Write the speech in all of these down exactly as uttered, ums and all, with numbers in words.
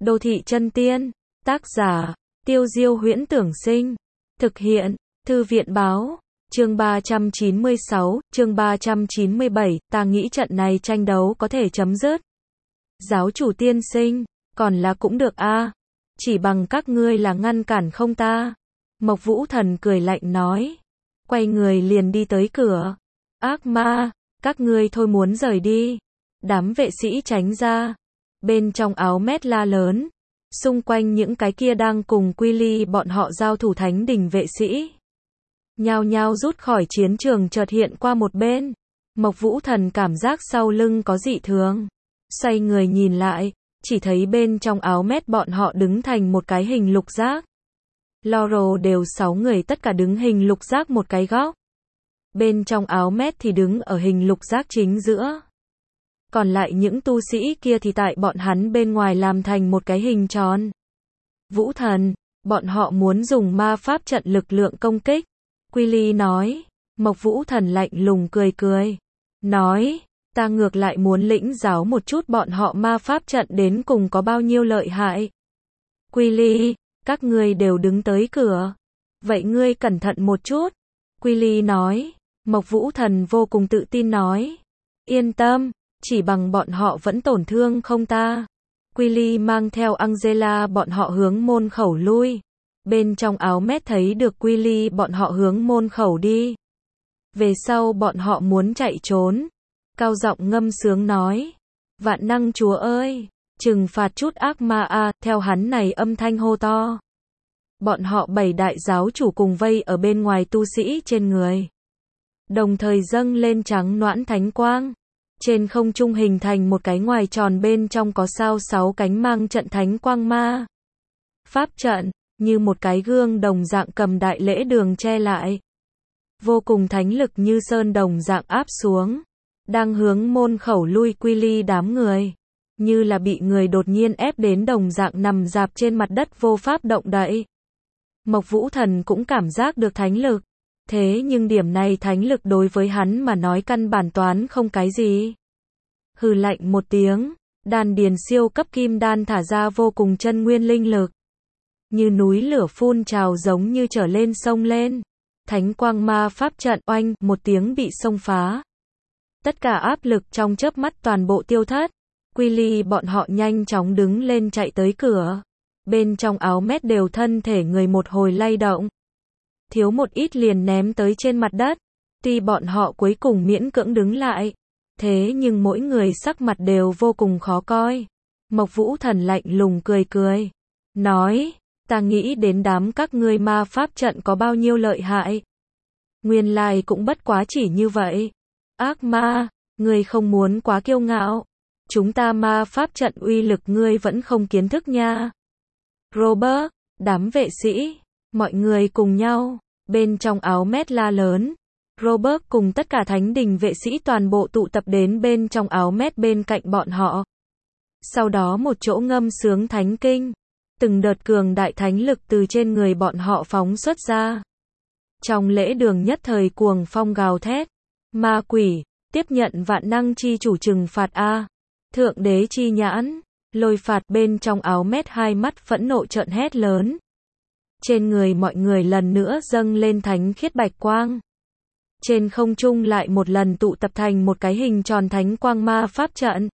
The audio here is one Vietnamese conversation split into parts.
Đô thị chân tiên, tác giả, Tiêu Diêu Huyễn Tưởng Sinh, thực hiện, Thư viện báo, chương ba trăm chín mươi sáu, chương ba trăm chín mươi bảy, ta nghĩ trận này tranh đấu có thể chấm dứt. Giáo chủ tiên sinh, còn là cũng được a, chỉ bằng các ngươi là ngăn cản không ta. Mộc Vũ Thần cười lạnh nói, quay người liền đi tới cửa. Ác ma, các ngươi thôi muốn rời đi. Đám vệ sĩ tránh ra. Bên trong áo mét la lớn. Xung quanh những cái kia đang cùng Quy Ly bọn họ giao thủ thánh đình vệ sĩ. Nhao nhao rút khỏi chiến trường chợt hiện qua một bên. Mộc Vũ Thần cảm giác sau lưng có dị thường. Xoay người nhìn lại, chỉ thấy bên trong áo mét bọn họ đứng thành một cái hình lục giác. Laurel đều sáu người tất cả đứng hình lục giác một cái góc. Bên trong áo mét thì đứng ở hình lục giác chính giữa. Còn lại những tu sĩ kia thì tại bọn hắn bên ngoài làm thành một cái hình tròn. Vũ Thần, bọn họ muốn dùng ma pháp trận lực lượng công kích. Quy Ly nói. Mộc Vũ Thần lạnh lùng cười cười. Nói, ta ngược lại muốn lĩnh giáo một chút bọn họ ma pháp trận đến cùng có bao nhiêu lợi hại. Quy Ly, các ngươi đều đứng tới cửa. Vậy ngươi cẩn thận một chút. Quy Ly nói. Mộc Vũ Thần vô cùng tự tin nói. Yên tâm, chỉ bằng bọn họ vẫn tổn thương không ta. Quy Ly mang theo Angela bọn họ hướng môn khẩu lui. Bên trong áo mét thấy được Quy Ly bọn họ hướng môn khẩu đi. Về sau bọn họ muốn chạy trốn. Cao giọng ngâm sướng nói. Vạn năng chúa ơi, trừng phạt chút ác ma a, theo hắn này âm thanh hô to. Bọn họ bảy đại giáo chủ cùng vây ở bên ngoài tu sĩ trên người. Đồng thời dâng lên trắng noãn thánh quang. Trên không trung hình thành một cái ngoài tròn bên trong có sao sáu cánh mang trận thánh quang ma. Pháp trận, như một cái gương đồng dạng cầm đại lễ đường che lại. Vô cùng thánh lực như sơn đồng dạng áp xuống. Đang hướng môn khẩu lui Quy Ly đám người. Như là bị người đột nhiên ép đến đồng dạng nằm dạp trên mặt đất vô pháp động đậy. Mộc Vũ Thần cũng cảm giác được thánh lực. Thế nhưng điểm này thánh lực đối với hắn mà nói căn bản toán không cái gì. Hừ lạnh một tiếng, đan điền siêu cấp kim đan thả ra vô cùng chân nguyên linh lực. Như núi lửa phun trào giống như trở lên sông lên. Thánh quang ma pháp trận oanh một tiếng bị xông phá. Tất cả áp lực trong chớp mắt toàn bộ tiêu thất. Quy Ly bọn họ nhanh chóng đứng lên chạy tới cửa. Bên trong áo mét đều thân thể người một hồi lay động. Thiếu một ít liền ném tới trên mặt đất. Tuy bọn họ cuối cùng miễn cưỡng đứng lại. Thế nhưng mỗi người sắc mặt đều vô cùng khó coi. Mộc Vũ Thần lạnh lùng cười cười. Nói, ta nghĩ đến đám các ngươi ma pháp trận có bao nhiêu lợi hại. Nguyên lai cũng bất quá chỉ như vậy. Ác ma, ngươi không muốn quá kiêu ngạo. Chúng ta ma pháp trận uy lực ngươi vẫn không kiến thức nha. Robert, đám vệ sĩ, mọi người cùng nhau, bên trong áo mét la lớn. Robert cùng tất cả thánh đình vệ sĩ toàn bộ tụ tập đến bên trong áo mét bên cạnh bọn họ. Sau đó một chỗ ngâm sướng thánh kinh. Từng đợt cường đại thánh lực từ trên người bọn họ phóng xuất ra. Trong lễ đường nhất thời cuồng phong gào thét. Ma quỷ, tiếp nhận vạn năng chi chủ trừng phạt a. Thượng đế chi nhãn, lôi phạt bên trong áo mét hai mắt phẫn nộ trợn hét lớn. Trên người mọi người lần nữa dâng lên thánh khiết bạch quang. Trên không trung lại một lần tụ tập thành một cái hình tròn thánh quang ma pháp trận.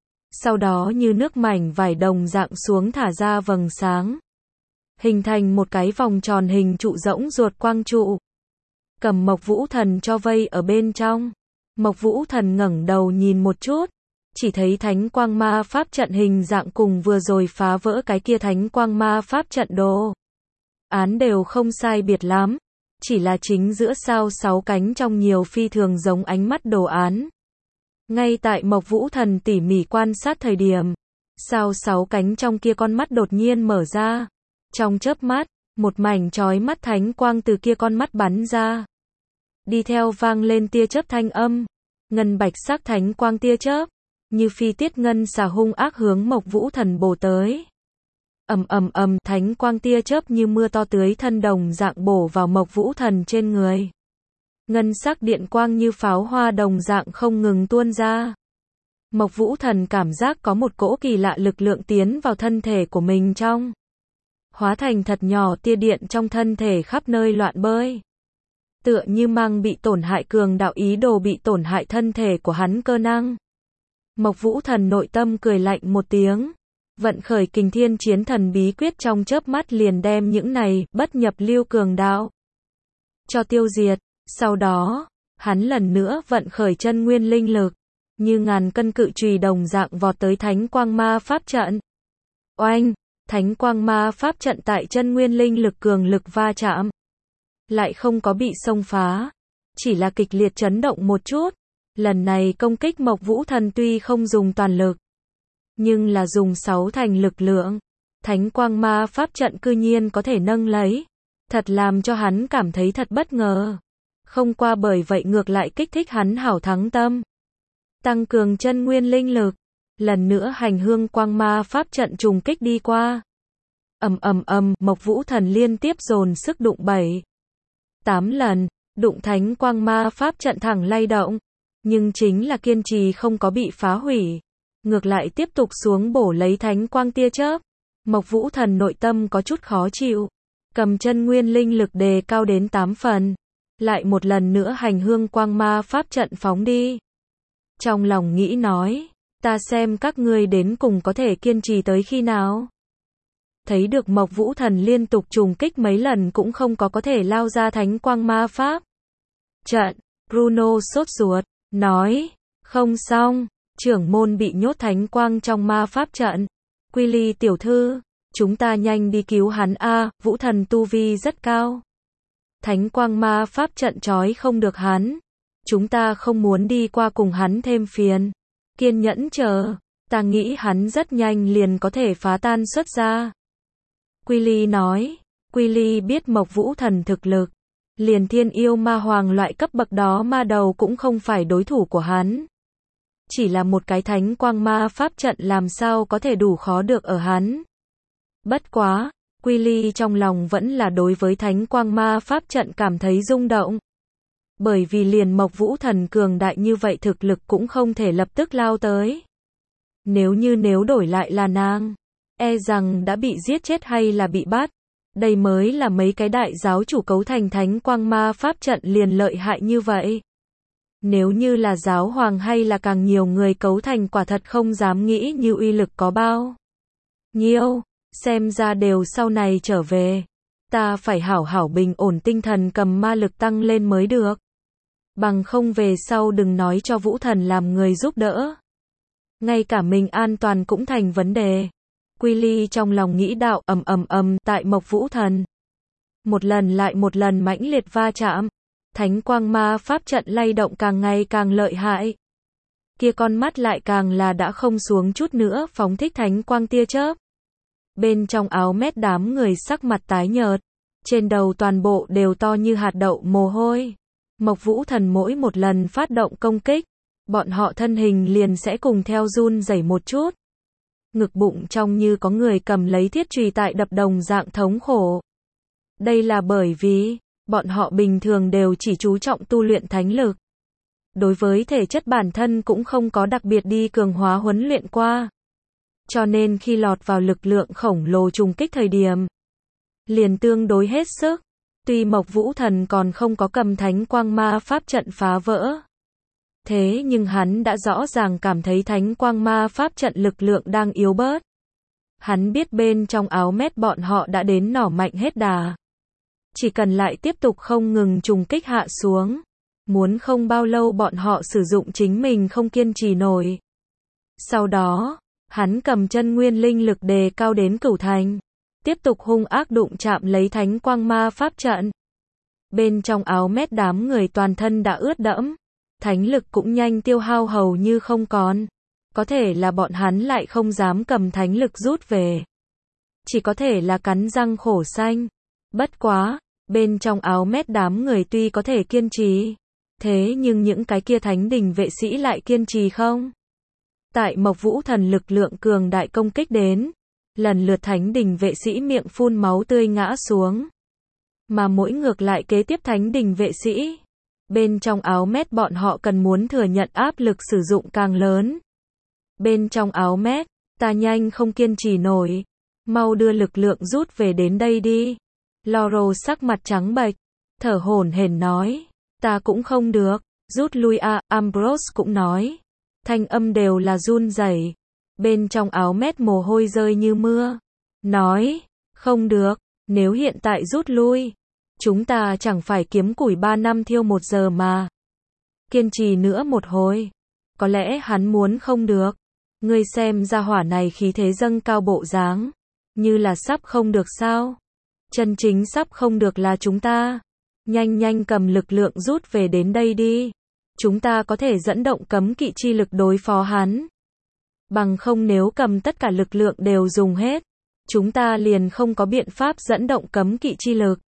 Sau đó như nước mảnh vải đồng dạng xuống thả ra vầng sáng. Hình thành một cái vòng tròn hình trụ rỗng ruột quang trụ. Cầm Mộc Vũ Thần cho vây ở bên trong. Mộc Vũ Thần ngẩng đầu nhìn một chút. Chỉ thấy thánh quang ma pháp trận hình dạng cùng vừa rồi phá vỡ cái kia thánh quang ma pháp trận đồ án đều không sai biệt lắm. Chỉ là chính giữa sao sáu cánh trong nhiều phi thường giống ánh mắt đồ án. Ngay tại Mộc Vũ Thần tỉ mỉ quan sát thời điểm, sao sáu cánh trong kia con mắt đột nhiên mở ra. Trong chớp mắt, một mảnh chói mắt thánh quang từ kia con mắt bắn ra. Đi theo vang lên tia chớp thanh âm, ngân bạch sắc thánh quang tia chớp, như phi tiết ngân xà hung ác hướng Mộc Vũ Thần bổ tới. Ầm ầm ầm, thánh quang tia chớp như mưa to tưới thân đồng dạng bổ vào Mộc Vũ Thần trên người. Ngân sắc điện quang như pháo hoa đồng dạng không ngừng tuôn ra. Mộc Vũ Thần cảm giác có một cỗ kỳ lạ lực lượng tiến vào thân thể của mình trong. Hóa thành thật nhỏ tia điện trong thân thể khắp nơi loạn bơi. Tựa như mang bị tổn hại cường đạo ý đồ bị tổn hại thân thể của hắn cơ năng. Mộc Vũ Thần nội tâm cười lạnh một tiếng. Vận khởi kình thiên chiến thần bí quyết trong chớp mắt liền đem những này bất nhập lưu cường đạo cho tiêu diệt. Sau đó, hắn lần nữa vận khởi chân nguyên linh lực, như ngàn cân cự chùy đồng dạng vọt tới Thánh Quang Ma Pháp trận. Oanh, Thánh Quang Ma Pháp trận tại chân nguyên linh lực cường lực va chạm, lại không có bị xông phá, chỉ là kịch liệt chấn động một chút. Lần này công kích Mộc Vũ Thần tuy không dùng toàn lực, nhưng là dùng sáu thành lực lượng. Thánh Quang Ma Pháp trận cư nhiên có thể nâng lấy, thật làm cho hắn cảm thấy thật bất ngờ. Không qua bởi vậy ngược lại kích thích hắn hảo thắng tâm. Tăng cường chân nguyên linh lực, lần nữa hành hương quang ma pháp trận trùng kích đi qua. Ầm ầm ầm, Mộc Vũ Thần liên tiếp dồn sức đụng bảy, tám lần, đụng Thánh Quang Ma Pháp trận thẳng lay động, nhưng chính là kiên trì không có bị phá hủy, ngược lại tiếp tục xuống bổ lấy thánh quang tia chớp. Mộc Vũ Thần nội tâm có chút khó chịu, cầm chân nguyên linh lực đề cao đến tám phần, lại một lần nữa hành hương quang ma pháp trận phóng đi. Trong lòng nghĩ nói, ta xem các ngươi đến cùng có thể kiên trì tới khi nào. Thấy được Mộc Vũ Thần liên tục trùng kích mấy lần cũng không có có thể lao ra thánh quang ma pháp trận, Bruno sốt ruột, nói, không xong, trưởng môn bị nhốt thánh quang trong ma pháp trận. Quy tiểu thư, chúng ta nhanh đi cứu hắn a, Vũ Thần tu vi rất cao. Thánh quang ma pháp trận trói không được hắn. Chúng ta không muốn đi qua cùng hắn thêm phiền. Kiên nhẫn chờ, ta nghĩ hắn rất nhanh liền có thể phá tan xuất ra. Quy nói, Quy biết Mộc Vũ Thần thực lực, liền thiên yêu ma hoàng loại cấp bậc đó ma đầu cũng không phải đối thủ của hắn. Chỉ là một cái thánh quang ma pháp trận làm sao có thể đủ khó được ở hắn. Bất quá, Quy trong lòng vẫn là đối với thánh quang ma pháp trận cảm thấy rung động. Bởi vì liền Mộc Vũ Thần cường đại như vậy thực lực cũng không thể lập tức lao tới. Nếu như nếu đổi lại là nàng, e rằng đã bị giết chết hay là bị bắt. Đây mới là mấy cái đại giáo chủ cấu thành thánh quang ma pháp trận liền lợi hại như vậy. Nếu như là giáo hoàng hay là càng nhiều người cấu thành quả thật không dám nghĩ như uy lực có bao nhiêu, xem ra đều sau này trở về. Ta phải hảo hảo bình ổn tinh thần cầm ma lực tăng lên mới được. Bằng không về sau đừng nói cho Vũ Thần làm người giúp đỡ. Ngay cả mình an toàn cũng thành vấn đề. Quy trong lòng nghĩ đạo ầm ầm ầm tại Mộc Vũ Thần. Một lần lại một lần mãnh liệt va chạm. Thánh quang ma pháp trận lay động càng ngày càng lợi hại. Kia con mắt lại càng là đã không xuống chút nữa phóng thích thánh quang tia chớp. Bên trong áo mét đám người sắc mặt tái nhợt. Trên đầu toàn bộ đều to như hạt đậu mồ hôi. Mộc Vũ Thần mỗi một lần phát động công kích, bọn họ thân hình liền sẽ cùng theo run rẩy một chút. Ngực bụng trong như có người cầm lấy thiết chùy tại đập đồng dạng thống khổ. Đây là bởi vì, bọn họ bình thường đều chỉ chú trọng tu luyện thánh lực. Đối với thể chất bản thân cũng không có đặc biệt đi cường hóa huấn luyện qua. Cho nên khi lọt vào lực lượng khổng lồ trùng kích thời điểm, liền tương đối hết sức. Tuy Mộc Vũ Thần còn không có cầm thánh quang ma pháp trận phá vỡ. Thế nhưng hắn đã rõ ràng cảm thấy thánh quang ma pháp trận lực lượng đang yếu bớt. Hắn biết bên trong áo mét bọn họ đã đến nỏ mạnh hết đà. Chỉ cần lại tiếp tục không ngừng trùng kích hạ xuống. Muốn không bao lâu bọn họ sử dụng chính mình không kiên trì nổi. Sau đó, hắn cầm chân nguyên linh lực đề cao đến cửu thành. Tiếp tục hung ác đụng chạm lấy thánh quang ma pháp trận. Bên trong áo mét đám người toàn thân đã ướt đẫm. Thánh lực cũng nhanh tiêu hao hầu như không còn. Có thể là bọn hắn lại không dám cầm thánh lực rút về. Chỉ có thể là cắn răng khổ xanh. Bất quá, bên trong áo mét đám người tuy có thể kiên trì. Thế nhưng những cái kia thánh đình vệ sĩ lại kiên trì không? Tại Mộc Vũ Thần lực lượng cường đại công kích đến. Lần lượt thánh đình vệ sĩ miệng phun máu tươi ngã xuống. Mà mỗi ngược lại kế tiếp thánh đình vệ sĩ. Bên trong áo mét bọn họ cần muốn thừa nhận áp lực sử dụng càng lớn. Bên trong áo mét, ta nhanh không kiên trì nổi. Mau đưa lực lượng rút về đến đây đi. Laurel sắc mặt trắng bệch, thở hổn hển nói. Ta cũng không được, rút lui à, Ambrose cũng nói. Thanh âm đều là run rẩy. Bên trong áo mét mồ hôi rơi như mưa. Nói, không được, nếu hiện tại rút lui, chúng ta chẳng phải kiếm củi ba năm thiêu một giờ mà. Kiên trì nữa một hồi. Có lẽ hắn muốn không được. Ngươi xem ra hỏa này khí thế dâng cao bộ dáng. Như là sắp không được sao. Chân chính sắp không được là chúng ta. Nhanh nhanh cầm lực lượng rút về đến đây đi. Chúng ta có thể dẫn động cấm kỵ chi lực đối phó hắn. Bằng không nếu cầm tất cả lực lượng đều dùng hết, chúng ta liền không có biện pháp dẫn động cấm kỵ chi lực.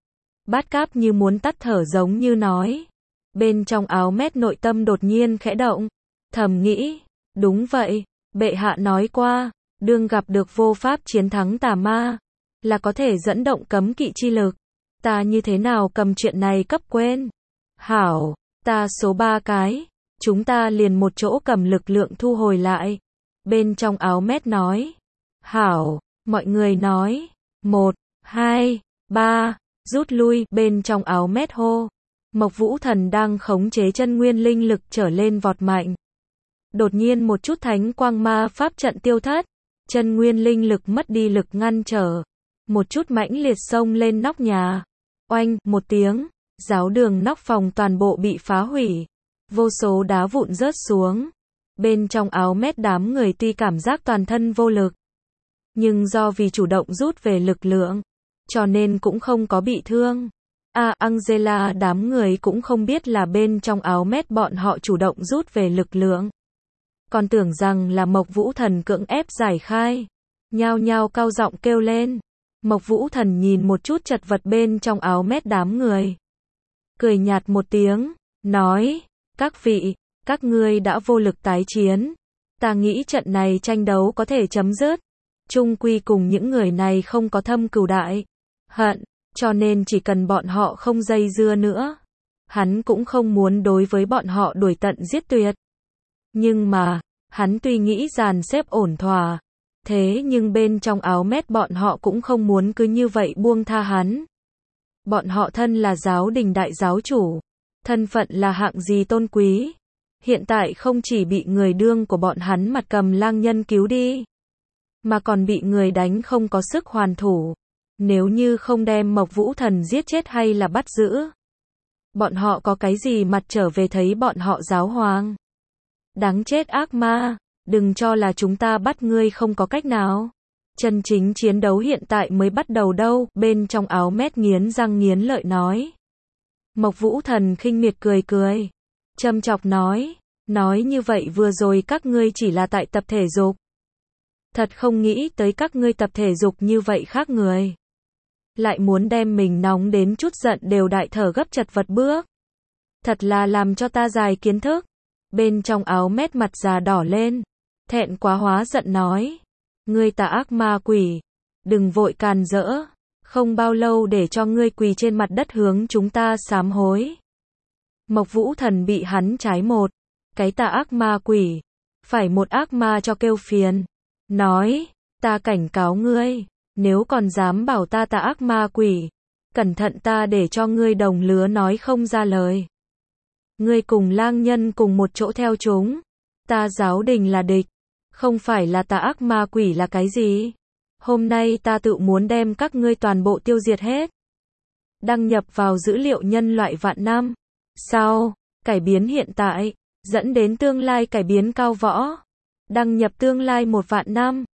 Bát Cáp như muốn tắt thở giống như nói. Bên trong áo mét nội tâm đột nhiên khẽ động. Thầm nghĩ, đúng vậy, bệ hạ nói qua, đương gặp được vô pháp chiến thắng tà ma, là có thể dẫn động cấm kỵ chi lực. Ta như thế nào cầm chuyện này cấp quên. Hảo, ta số ba cái, chúng ta liền một chỗ cầm lực lượng thu hồi lại. Bên trong áo mét nói. Hảo, mọi người nói. Một, hai, ba, rút lui. Bên trong áo mét hô. Mộc Vũ Thần đang khống chế chân nguyên linh lực trở lên vọt mạnh. Đột nhiên một chút thánh quang ma pháp trận tiêu thất. Chân nguyên linh lực mất đi lực ngăn trở. Một chút mãnh liệt xông lên nóc nhà. Oanh, một tiếng. Giáo đường nóc phòng toàn bộ bị phá hủy. Vô số đá vụn rớt xuống. Bên trong áo mét đám người tuy cảm giác toàn thân vô lực. Nhưng do vì chủ động rút về lực lượng, cho nên cũng không có bị thương. À, Angela đám người cũng không biết là bên trong áo mét bọn họ chủ động rút về lực lượng. Còn tưởng rằng là Mộc Vũ Thần cưỡng ép giải khai. Nhao nhao cao giọng kêu lên. Mộc Vũ Thần nhìn một chút chật vật bên trong áo mét đám người. Cười nhạt một tiếng, nói, các vị, các ngươi đã vô lực tái chiến. Ta nghĩ trận này tranh đấu có thể chấm dứt. Chung quy cùng những người này không có thâm cừu đại hận, cho nên chỉ cần bọn họ không dây dưa nữa. Hắn cũng không muốn đối với bọn họ đuổi tận giết tuyệt. Nhưng mà, hắn tuy nghĩ dàn xếp ổn thỏa, thế nhưng bên trong áo mét bọn họ cũng không muốn cứ như vậy buông tha hắn. Bọn họ thân là giáo đình đại giáo chủ, thân phận là hạng gì tôn quý. Hiện tại không chỉ bị người đương của bọn hắn mặt cầm lang nhân cứu đi, mà còn bị người đánh không có sức hoàn thủ. Nếu như không đem Mộc Vũ Thần giết chết hay là bắt giữ, bọn họ có cái gì mặt trở về thấy bọn họ giáo hoàng. Đáng chết ác ma, đừng cho là chúng ta bắt ngươi không có cách nào. Chân chính chiến đấu hiện tại mới bắt đầu đâu. Bên trong áo mét nghiến răng nghiến lợi nói. Mộc Vũ Thần khinh miệt cười cười, châm chọc nói, nói như vậy vừa rồi các ngươi chỉ là tại tập thể dục. Thật không nghĩ tới các ngươi tập thể dục như vậy khác người. Lại muốn đem mình nóng đến chút giận đều đại thở gấp chật vật bước. Thật là làm cho ta dài kiến thức. Bên trong áo mét mặt già đỏ lên, thẹn quá hóa giận nói. Ngươi tà ác ma quỷ, đừng vội càn rỡ. Không bao lâu để cho ngươi quỳ trên mặt đất hướng chúng ta sám hối. Mộc Vũ Thần bị hắn trái một. Cái tà ác ma quỷ, phải một ác ma cho kêu phiền. Nói, ta cảnh cáo ngươi, nếu còn dám bảo ta tà ác ma quỷ, cẩn thận ta để cho ngươi đồng lứa nói không ra lời. Ngươi cùng lang nhân cùng một chỗ theo chúng, ta giáo đình là địch, không phải là tà ác ma quỷ là cái gì? Hôm nay ta tự muốn đem các ngươi toàn bộ tiêu diệt hết. Đăng nhập vào dữ liệu nhân loại vạn năm. Sau, cải biến hiện tại, dẫn đến tương lai cải biến cao võ. Đăng nhập tương lai một vạn năm.